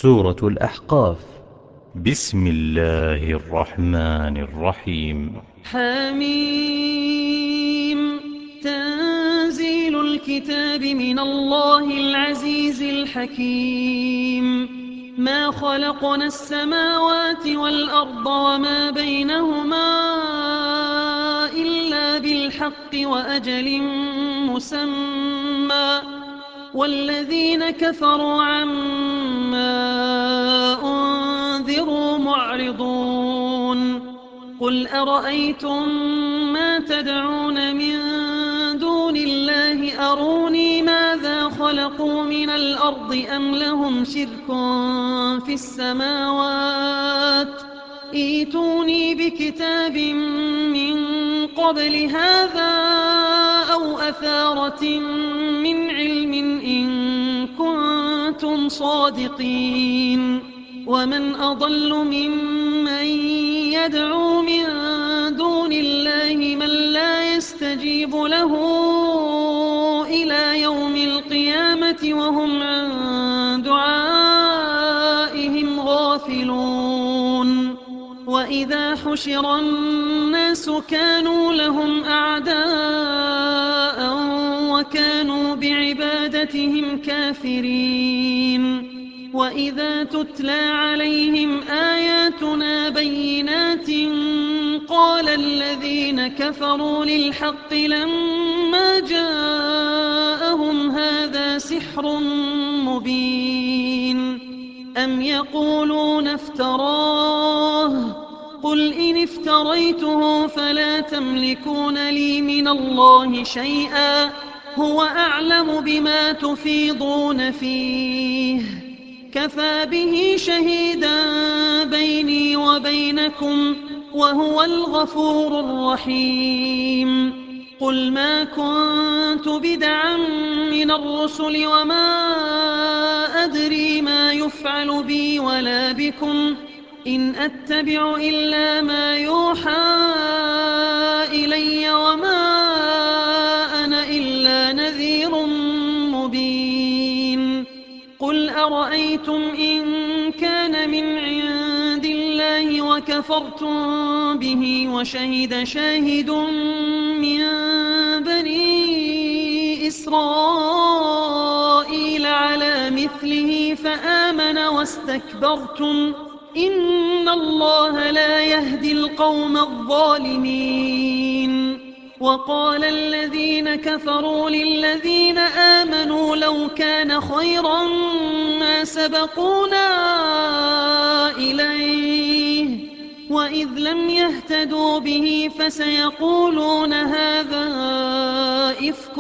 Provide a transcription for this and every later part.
سورة الأحقاف. بسم الله الرحمن الرحيم. حميم. تنزيل الكتاب من الله العزيز الحكيم. ما خلقنا السماوات والأرض وما بينهما إلا بالحق وأجل مسمى، والذين كفروا عما أنذروا معرضون. قل أرأيتم ما تدعون من دون الله أروني ماذا خلقوا من الأرض أم لهم شرك في السماوات، ائتوني بكتاب من قبل هذا أو أثارة من علم إن كنتم صادقين. ومن أضل ممن يدعو من دون الله من لا يستجيب له إلى يوم القيامة وهم عن دعائهم غافلون. وإذا حشر الناس كانوا لهم أعداء وكانوا بعبادتهم كافرين. وإذا تتلى عليهم آياتنا بينات قال الذين كفروا للحق لما جاءهم هذا سحر مبين. أم يقولون افتراه، قل إن افتريته فلا تملكون لي من الله شيئا، هو أعلم بما تفيضون فيه، كفى به شهيدا بيني وبينكم وهو الغفور الرحيم. قل ما كنت بدعا من الرسل وما أدري ما يفعل بي ولا بكم، إن أتبع إلا ما يوحى إلي وما أنا إلا نذير مبين. قل أرأيتم إن كان من عند الله وكفرتم به وشهد شاهد من بني إسرائيل على مثله فآمن واستكبرتم، إن الله لا يهدي القوم الظالمين. وقال الذين كفروا للذين آمنوا لو كان خيرا ما سبقونا إليه، وإذ لم يهتدوا به فسيقولون هذا إفك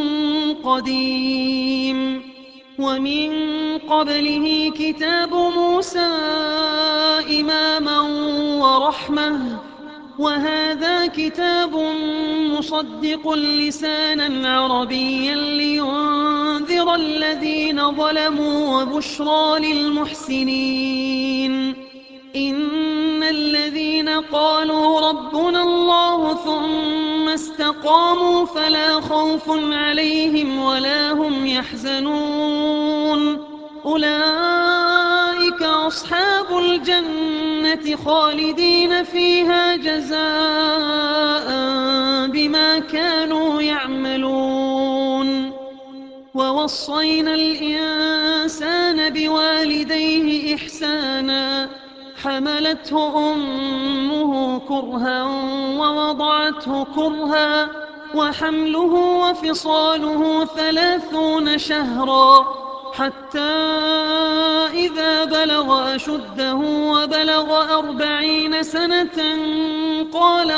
قديم. ومن قبله كتاب موسى إماما ورحمة، وهذا كتاب مصدق لسانا عربيا لينذر الذين ظلموا وبشرى للمحسنين. إن الذين قالوا ربنا الله ثم استقاموا فلا خوف عليهم ولا هم يحزنون، أولئك أصحاب الجنة خالدين فيها جزاء بما كانوا يعملون. ووصينا الإنسان بوالديه إحسانا، حملته أمه كرها ووضعته كرها، وحمله وفصاله 30 شهرا، حتى إذا بلغ أشده وبلغ 40 سنة قال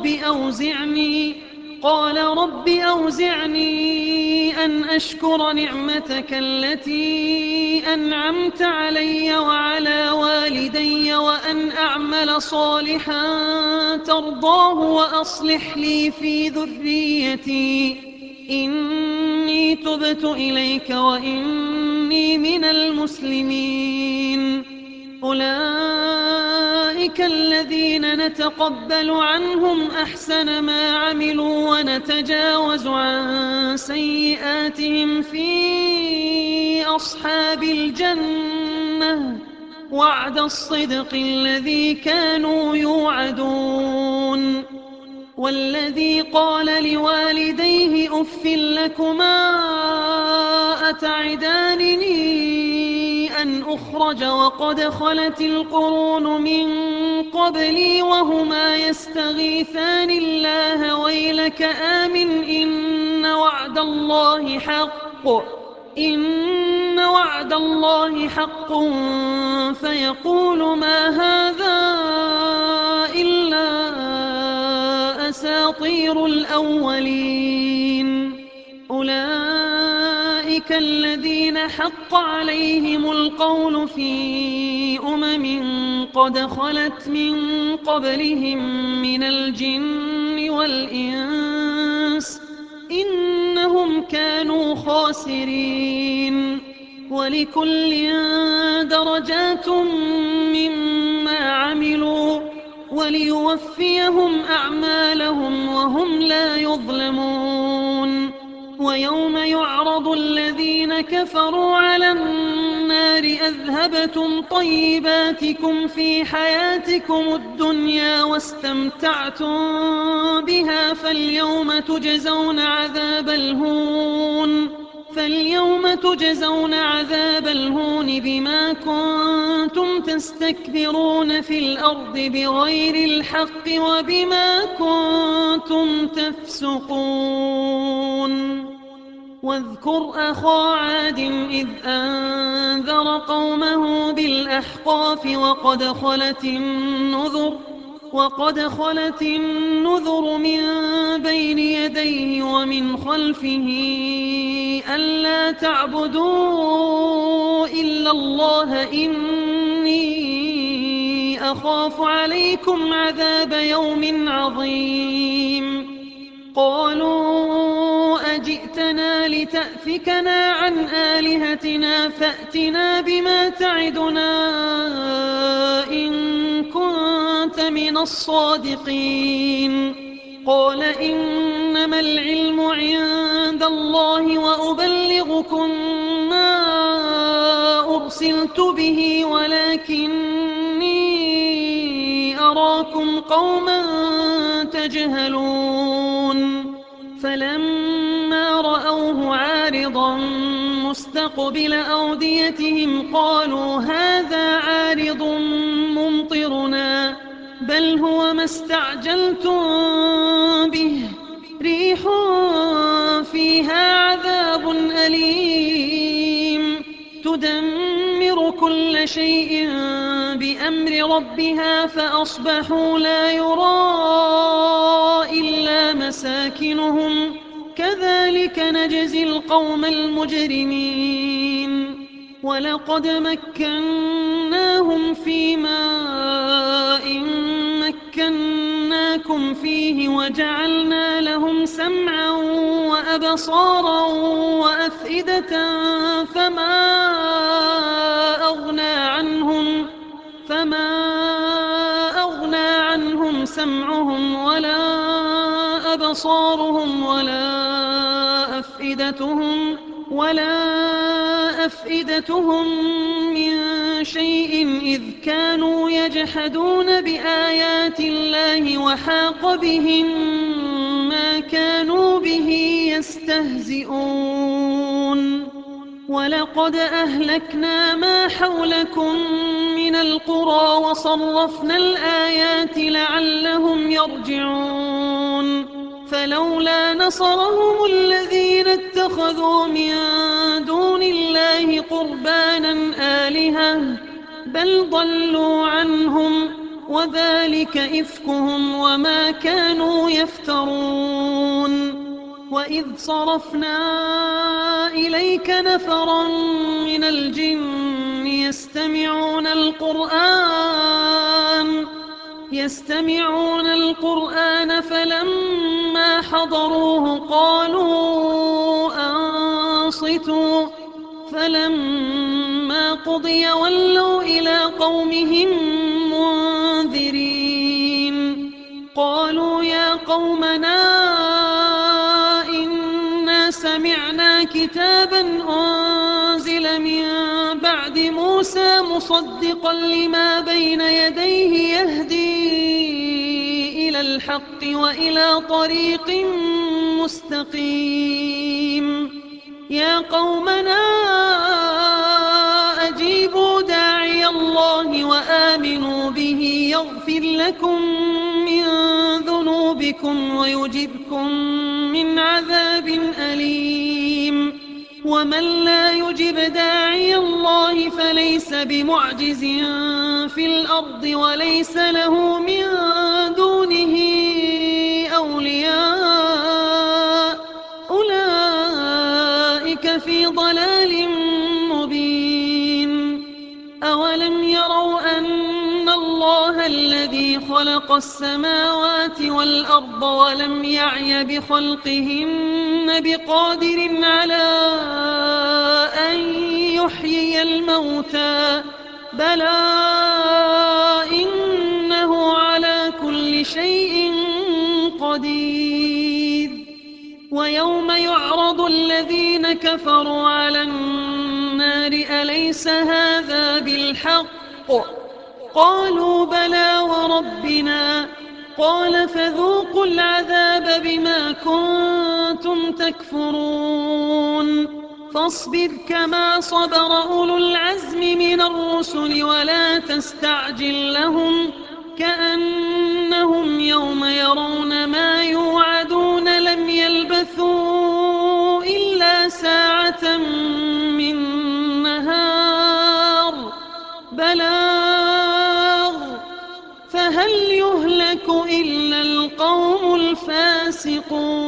رب أوزعني أن أشكر نعمتك التي أنعمت علي وعلى والدي وأن أعمل صالحا ترضاه وأصلح لي في ذريتي إني تبت إليك وإني من المسلمين. أولئك الذين نتقبل عنهم أحسن ما عملوا ونتجاوز عن سيئاتهم في أصحاب الجنة القمة وعد الصدق الذي كانوا يوعدون والذي قال لوالديه أف لكما أتعدانني أن أخرج وقد خلت القرون من قبلي وهما يستغيثان الله ويلك آمن إن وعد الله حق فيقول ما هذا إلا أساطير الأولين أولئك الذين حق عليهم القول في قد خلت من قبلهم من الجن والإنس إنهم كانوا خاسرين ولكل درجات مما عملوا وليوفيهم أعمالهم وهم لا يظلمون ويوم يعرض الذين كفروا على النار أذهبتم طيباتكم في حياتكم الدنيا واستمتعتم بها فاليوم تجزون عذاب الهون بما كنتم تستكبرون في الأرض بغير الحق وبما كنتم تفسقون واذكر أخا عاد إذ أنذر قومه بالأحقاف وقد خلت النذر من بين يديه ومن خلفه ألا تعبدوا إلا الله إني أخاف عليكم عذاب يوم عظيم قالوا أجئتنا لتأفكنا عن آلهتنا فأتنا بما تعدنا إن كنت من الصادقين قال إنما العلم عند الله وأبلغكم ما أرسلت به ولكني أراكم قوما تجهلون فلما رأوه عارضا مستقبل أوديتهم قالوا هذا عارض ممطرنا بل هو ما استعجلتم به ريح فيها عذاب أليم تدمر كل شيء بأمر ربها فأصبحوا لا يرى إلا مساكنهم كذلك نجزي القوم المجرمين ولقد مكناهم في ماء مكناكم فيه وجعلنا لهم سمعا وأبصارا وأفئدة فما أغنى عنهم سمعهم ولا أبصارهم ولا أفئدتهم من شيء إذ كانوا يجحدون بآيات الله وحاق بهم ما كانوا به يستهزئون ولقد أهلكنا ما حولكم من القرى وصرفنا الآيات لعلهم يرجعون فلولا نصرهم الذين اتخذوا من دون الله قربانا آلهة بل ضلوا عنهم وذلك إفكهم وما كانوا يفترون وإذ صرفنا إليك نفرا من الجن يستمعون القرآن فلما حضروه قالوا أنصتوا فلما قضي ولوا إلى قومهم منذرين قالوا يا قومنا إنا سمعنا كتابا أنزل من بعد موسى موسى مصدقا لما بين يديه يهدي إلى الحق وإلى طريق مستقيم يا قومنا أجيبوا داعي الله وآمنوا به يغفر لكم من ذنوبكم ويجبكم من عذاب أليم ومن لا يجب داعي الله فليس بمعجز في الأرض وليس له من دونه أولياء أولئك في ضلال مبين أولم يروا أن الله الذي خلق السماوات والأرض ولم يعي بخلقهن بقادر على أن يحيي الموتى بلى إنه على كل شيء قدير ويوم يعرض الذين كفروا على النار أليس هذا بالحق قالوا بلى وربنا قال فذوقوا العذاب بما كنتم تكفرون فاصبر كما صبر أولو العزم من الرسل ولا تستعجل لهم كأنهم يوم يرون ما يوعدون لم يلبثوا إلا ساعة من نهار بلاغ فهل يهلك إلا القوم الفاسقون